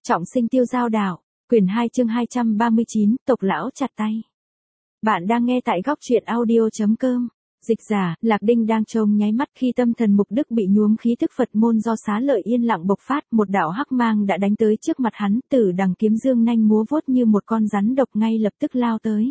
Trọng sinh tiêu giao đạo, quyển 2 chương 239, tộc lão chặt tay. Bạn đang nghe tại góc truyện audio.com. Dịch giả, Lạc Đinh đang trông nháy mắt khi tâm thần Mục Đức bị nhuốm khí tức Phật môn do Xá Lợi yên lặng bộc phát, một đạo hắc mang đã đánh tới trước mặt hắn, Tử Đằng kiếm dương nanh múa vuốt như một con rắn độc ngay lập tức lao tới.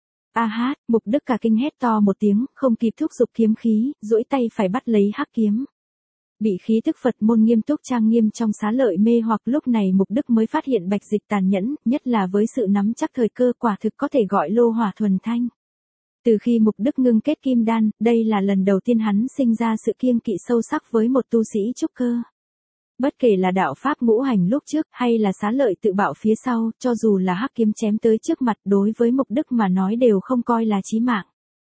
A hát, Mục Đức cả kinh hét to một tiếng, không kịp thúc giục kiếm khí, duỗi tay phải bắt lấy hắc kiếm. Bị khí tức Phật môn nghiêm túc trang nghiêm trong Xá Lợi mê hoặc, lúc này Mục Đức mới phát hiện Bạch Dịch tàn nhẫn, nhất là với sự nắm chắc thời cơ, quả thực có thể gọi lô hỏa thuần thanh. Từ khi Mục Đức ngưng kết kim đan, đây là lần đầu tiên hắn sinh ra sự kiêng kỵ sâu sắc với một tu sĩ trúc cơ. Bất kể là đạo pháp ngũ hành lúc trước hay là Xá Lợi tự bạo phía sau, cho dù là hắc kiếm chém tới trước mặt, đối với Mục Đức mà nói đều không coi là chí mạng.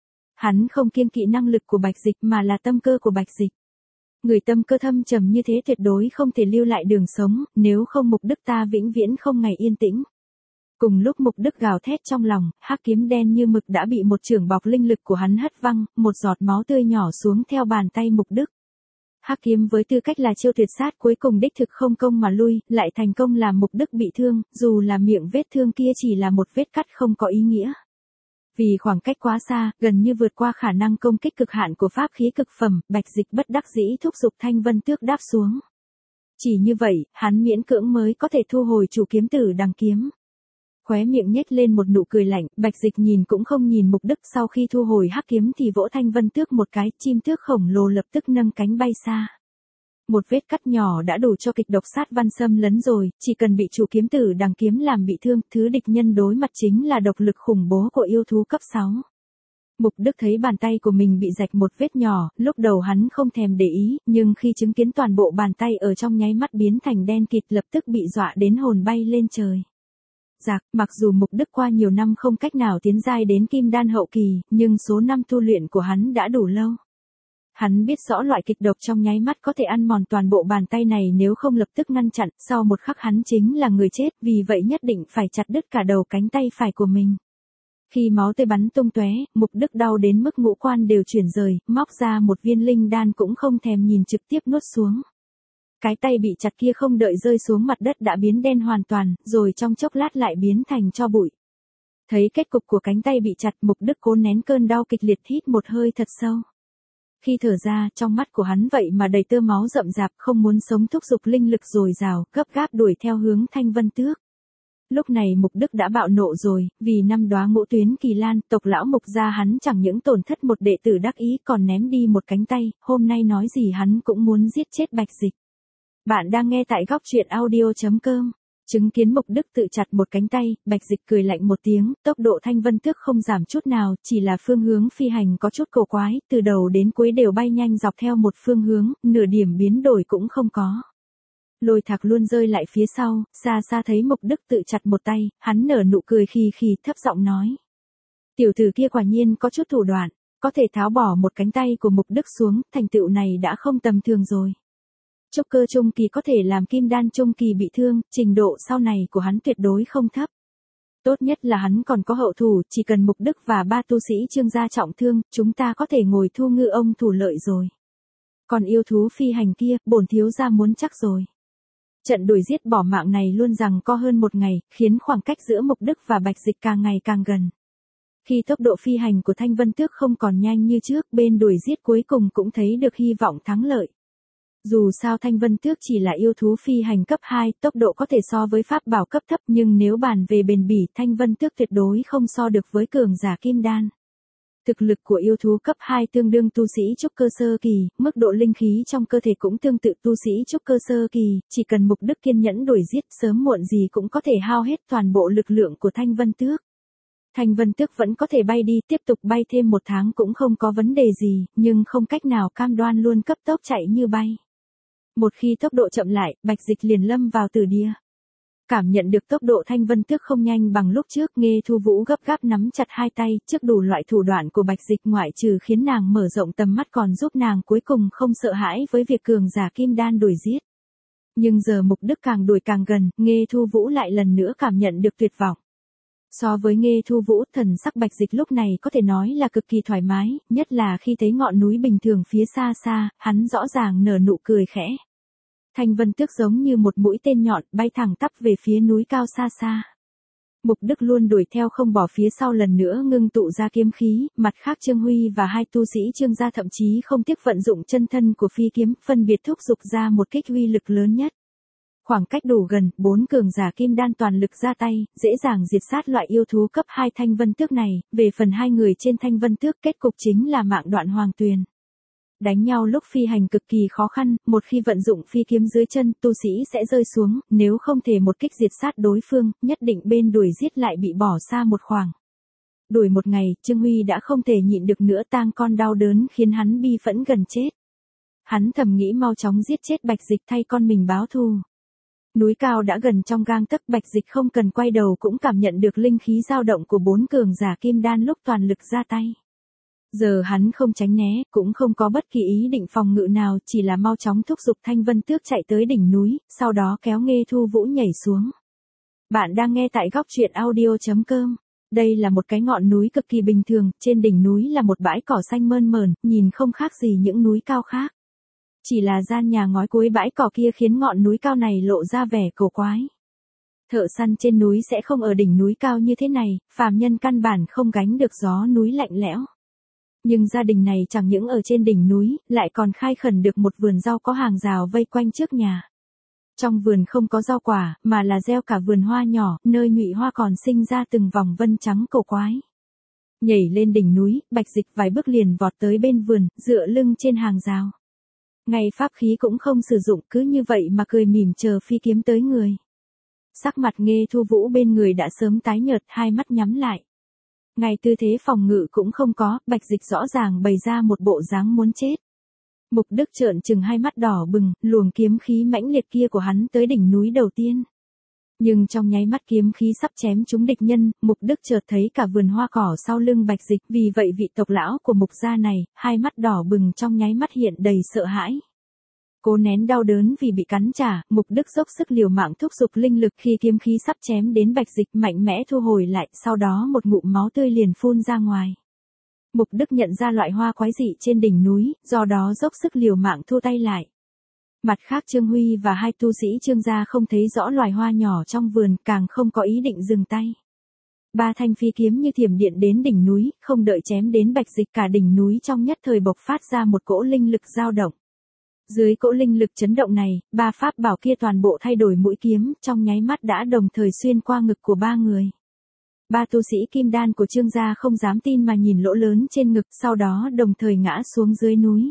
Hắn không kiêng kỵ năng lực của Bạch Dịch mà là tâm cơ của Bạch Dịch. Người tâm cơ thâm trầm như thế tuyệt đối không thể lưu lại đường sống, nếu không Mục Đức ta vĩnh viễn không ngày yên tĩnh. Cùng lúc Mục Đức gào thét trong lòng, hắc kiếm đen như mực đã bị một chưởng bọc linh lực của hắn hất văng, một giọt máu tươi nhỏ xuống theo bàn tay Mục Đức. Hắc kiếm với tư cách là chiêu tuyệt sát cuối cùng đích thực không công mà lui, lại thành công làm Mục Đức bị thương, dù là miệng vết thương kia chỉ là một vết cắt không có ý nghĩa. Vì khoảng cách quá xa, gần như vượt qua khả năng công kích cực hạn của pháp khí cực phẩm, Bạch Dịch bất đắc dĩ thúc giục Thanh Vân Tước đáp xuống. Chỉ như vậy, hắn miễn cưỡng mới có thể thu hồi chủ kiếm Tử Đằng kiếm. Khóe miệng nhếch lên một nụ cười lạnh, Bạch Dịch nhìn cũng không nhìn Mục Đức, sau khi thu hồi hắc kiếm thì vỗ Thanh Vân Tước một cái, chim tước khổng lồ lập tức nâng cánh bay xa. Một vết cắt nhỏ đã đủ cho kịch độc sát văn xâm lấn rồi, chỉ cần bị chủ kiếm Tử Đằng kiếm làm bị thương, thứ địch nhân đối mặt chính là độc lực khủng bố của yêu thú cấp 6. Mục Đức thấy bàn tay của mình bị rạch một vết nhỏ, lúc đầu hắn không thèm để ý, nhưng khi chứng kiến toàn bộ bàn tay ở trong nháy mắt biến thành đen kịt, lập tức bị dọa đến hồn bay lên trời. Mặc dù Mục Đức qua nhiều năm không cách nào tiến giai đến kim đan hậu kỳ, nhưng số năm tu luyện của hắn đã đủ lâu. Hắn biết rõ loại kịch độc trong nháy mắt có thể ăn mòn toàn bộ bàn tay này, nếu không lập tức ngăn chặn, sau một khắc hắn chính là người chết, vì vậy nhất định phải chặt đứt cả đầu cánh tay phải của mình. Khi máu tươi bắn tung tóe, Mục Đức đau đến mức ngũ quan đều chuyển rời, móc ra một viên linh đan cũng không thèm nhìn trực tiếp nuốt xuống. Cái tay bị chặt kia không đợi rơi xuống mặt đất đã biến đen hoàn toàn, rồi trong chốc lát lại biến thành tro bụi. Thấy kết cục của cánh tay bị chặt, Mục Đức cố nén cơn đau kịch liệt, hít một hơi thật sâu. Khi thở ra, trong mắt của hắn vậy mà đầy tơ máu rậm rạp, không muốn sống thúc giục linh lực dồi dào, gấp gáp đuổi theo hướng Thanh Vân Tước. Lúc này Mục Đức đã bạo nộ rồi, vì năm đóa ngũ tuyến kỳ lan, tộc lão Mục gia hắn chẳng những tổn thất một đệ tử đắc ý còn ném đi một cánh tay, hôm nay nói gì hắn cũng muốn giết chết Bạch Dịch. Bạn đang nghe tại góc truyện audio.com. Chứng kiến Mục Đức tự chặt một cánh tay, Bạch Dịch cười lạnh một tiếng, tốc độ Thanh Vân Tước không giảm chút nào, chỉ là phương hướng phi hành có chút cổ quái, từ đầu đến cuối đều bay nhanh dọc theo một phương hướng, nửa điểm biến đổi cũng không có. Lôi Thạc luôn rơi lại phía sau, xa xa thấy Mục Đức tự chặt một tay, hắn nở nụ cười khì khì, thấp giọng nói. Tiểu tử kia quả nhiên có chút thủ đoạn, có thể tháo bỏ một cánh tay của Mục Đức xuống, thành tựu này đã không tầm thường rồi. Trúc cơ trung kỳ có thể làm kim đan trung kỳ bị thương, trình độ sau này của hắn tuyệt đối không thấp. Tốt nhất là hắn còn có hậu thủ, chỉ cần Mục Đức và ba tu sĩ Trương gia trọng thương, chúng ta có thể ngồi thu ngư ông thủ lợi rồi. Còn yêu thú phi hành kia, bổn thiếu gia muốn chắc rồi. Trận đuổi giết bỏ mạng này luôn rằng co hơn một ngày, khiến khoảng cách giữa Mục Đức và Bạch Dịch càng ngày càng gần. Khi tốc độ phi hành của Thanh Vân Tước không còn nhanh như trước, bên đuổi giết cuối cùng cũng thấy được hy vọng thắng lợi. Dù sao Thanh Vân Tước chỉ là yêu thú phi hành cấp 2, tốc độ có thể so với pháp bảo cấp thấp, nhưng nếu bàn về bền bỉ, Thanh Vân Tước tuyệt đối không so được với cường giả kim đan. Thực lực của yêu thú cấp 2 tương đương tu sĩ trúc cơ sơ kỳ, mức độ linh khí trong cơ thể cũng tương tự tu sĩ trúc cơ sơ kỳ, chỉ cần Mục Đức kiên nhẫn đuổi giết, sớm muộn gì cũng có thể hao hết toàn bộ lực lượng của Thanh Vân Tước. Thanh Vân Tước vẫn có thể bay đi, tiếp tục bay thêm một tháng cũng không có vấn đề gì, nhưng không cách nào cam đoan luôn cấp tốc chạy như bay. Một khi tốc độ chậm lại, Bạch Dịch liền lâm vào tử địa. Cảm nhận được tốc độ Thanh Vân Tước không nhanh bằng lúc trước, Nghê Thu Vũ gấp gáp nắm chặt hai tay, trước đủ loại thủ đoạn của Bạch Dịch ngoại trừ khiến nàng mở rộng tầm mắt còn giúp nàng cuối cùng không sợ hãi với việc cường giả kim đan đuổi giết. Nhưng giờ Mục Đức càng đuổi càng gần, Nghê Thu Vũ lại lần nữa cảm nhận được tuyệt vọng. So với Nghê Thu Vũ, thần sắc Bạch Dịch lúc này có thể nói là cực kỳ thoải mái, nhất là khi thấy ngọn núi bình thường phía xa xa, hắn rõ ràng nở nụ cười khẽ. Thanh vân tước giống như một mũi tên nhọn bay thẳng tắp về phía núi cao xa xa. Mục Đức luôn đuổi theo không bỏ phía sau, lần nữa ngưng tụ ra kiếm khí, mặt khác Trương Huy và hai tu sĩ Trương gia thậm chí không tiếc vận dụng chân thân của phi kiếm, phân biệt thúc giục ra một kích uy lực lớn nhất. Khoảng cách đủ gần, 4 cường giả kim đan toàn lực ra tay, dễ dàng diệt sát loại yêu thú cấp 2 thanh vân tước này, về phần hai người trên thanh vân tước kết cục chính là mạng đoạn hoàng tuyền. Đánh nhau lúc phi hành cực kỳ khó khăn, một khi vận dụng phi kiếm dưới chân, tu sĩ sẽ rơi xuống, nếu không thể một kích diệt sát đối phương, nhất định bên đuổi giết lại bị bỏ xa một khoảng. Đuổi một ngày, Trương Huy đã không thể nhịn được nữa, tang con đau đớn khiến hắn bi phẫn gần chết. Hắn thầm nghĩ mau chóng giết chết Bạch Dịch thay con mình báo thù. Núi cao đã gần trong gang tấc, Bạch Dịch không cần quay đầu cũng cảm nhận được linh khí dao động của 4 cường giả kim đan lúc toàn lực ra tay. Giờ hắn không tránh né, cũng không có bất kỳ ý định phòng ngự nào, chỉ là mau chóng thúc giục Thanh Vân Tước chạy tới đỉnh núi, sau đó kéo Nghê Thu Vũ nhảy xuống. Bạn đang nghe tại góc truyện audio.com. Đây là một cái ngọn núi cực kỳ bình thường, trên đỉnh núi là một bãi cỏ xanh mơn mởn, nhìn không khác gì những núi cao khác. Chỉ là gian nhà ngói cuối bãi cỏ kia khiến ngọn núi cao này lộ ra vẻ cổ quái. Thợ săn trên núi sẽ không ở đỉnh núi cao như thế này, phàm nhân căn bản không gánh được gió núi lạnh lẽo. Nhưng gia đình này chẳng những ở trên đỉnh núi, lại còn khai khẩn được một vườn rau có hàng rào vây quanh trước nhà. Trong vườn không có rau quả, mà là gieo cả vườn hoa nhỏ, nơi nhụy hoa còn sinh ra từng vòng vân trắng cổ quái. Nhảy lên đỉnh núi, Bạch Dịch vài bước liền vọt tới bên vườn, dựa lưng trên hàng rào. Ngay pháp khí cũng không sử dụng, cứ như vậy mà cười mỉm chờ phi kiếm tới người. Sắc mặt Nghê Thu Vũ bên người đã sớm tái nhợt, hai mắt nhắm lại. Ngay tư thế phòng ngự cũng không có, Bạch Dịch rõ ràng bày ra một bộ dáng muốn chết. Mục Đức trợn trừng hai mắt đỏ bừng, luồng kiếm khí mãnh liệt kia của hắn tới đỉnh núi đầu tiên. Nhưng trong nháy mắt kiếm khí sắp chém trúng địch nhân, Mục Đức chợt thấy cả vườn hoa cỏ sau lưng Bạch Dịch, vì vậy vị tộc lão của Mục gia này, hai mắt đỏ bừng trong nháy mắt hiện đầy sợ hãi. Cố nén đau đớn vì bị cắn trả, Mục Đức dốc sức liều mạng thúc giục linh lực, khi kiếm khí sắp chém đến Bạch Dịch mạnh mẽ thu hồi lại, sau đó một ngụm máu tươi liền phun ra ngoài. Mục Đức nhận ra loại hoa quái dị trên đỉnh núi, do đó dốc sức liều mạng thu tay lại. Mặt khác Trương Huy và hai tu sĩ Trương gia không thấy rõ loài hoa nhỏ trong vườn, càng không có ý định dừng tay. Ba thanh phi kiếm như thiểm điện đến đỉnh núi, không đợi chém đến Bạch Dịch, cả đỉnh núi trong nhất thời bộc phát ra một cỗ linh lực dao động. Dưới cỗ linh lực chấn động này, ba pháp bảo kia toàn bộ thay đổi mũi kiếm, trong nháy mắt đã đồng thời xuyên qua ngực của ba người. Ba tu sĩ kim đan của Trương gia không dám tin mà nhìn lỗ lớn trên ngực, sau đó đồng thời ngã xuống dưới núi.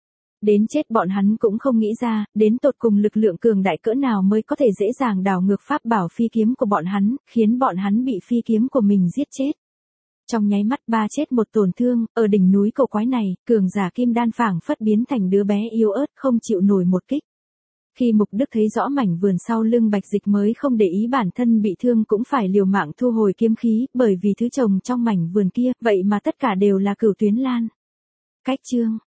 Đến chết bọn hắn cũng không nghĩ ra, đến tột cùng lực lượng cường đại cỡ nào mới có thể dễ dàng đảo ngược pháp bảo phi kiếm của bọn hắn, khiến bọn hắn bị phi kiếm của mình giết chết. Trong nháy mắt ba chết một tổn thương, ở đỉnh núi cổ quái này, cường giả kim đan phảng phất biến thành đứa bé yếu ớt không chịu nổi một kích. Khi Mục Đức thấy rõ mảnh vườn sau lưng Bạch Dịch mới không để ý bản thân bị thương cũng phải liều mạng thu hồi kiếm khí, bởi vì thứ trồng trong mảnh vườn kia, vậy mà tất cả đều là cửu tuyến lan. Cách chương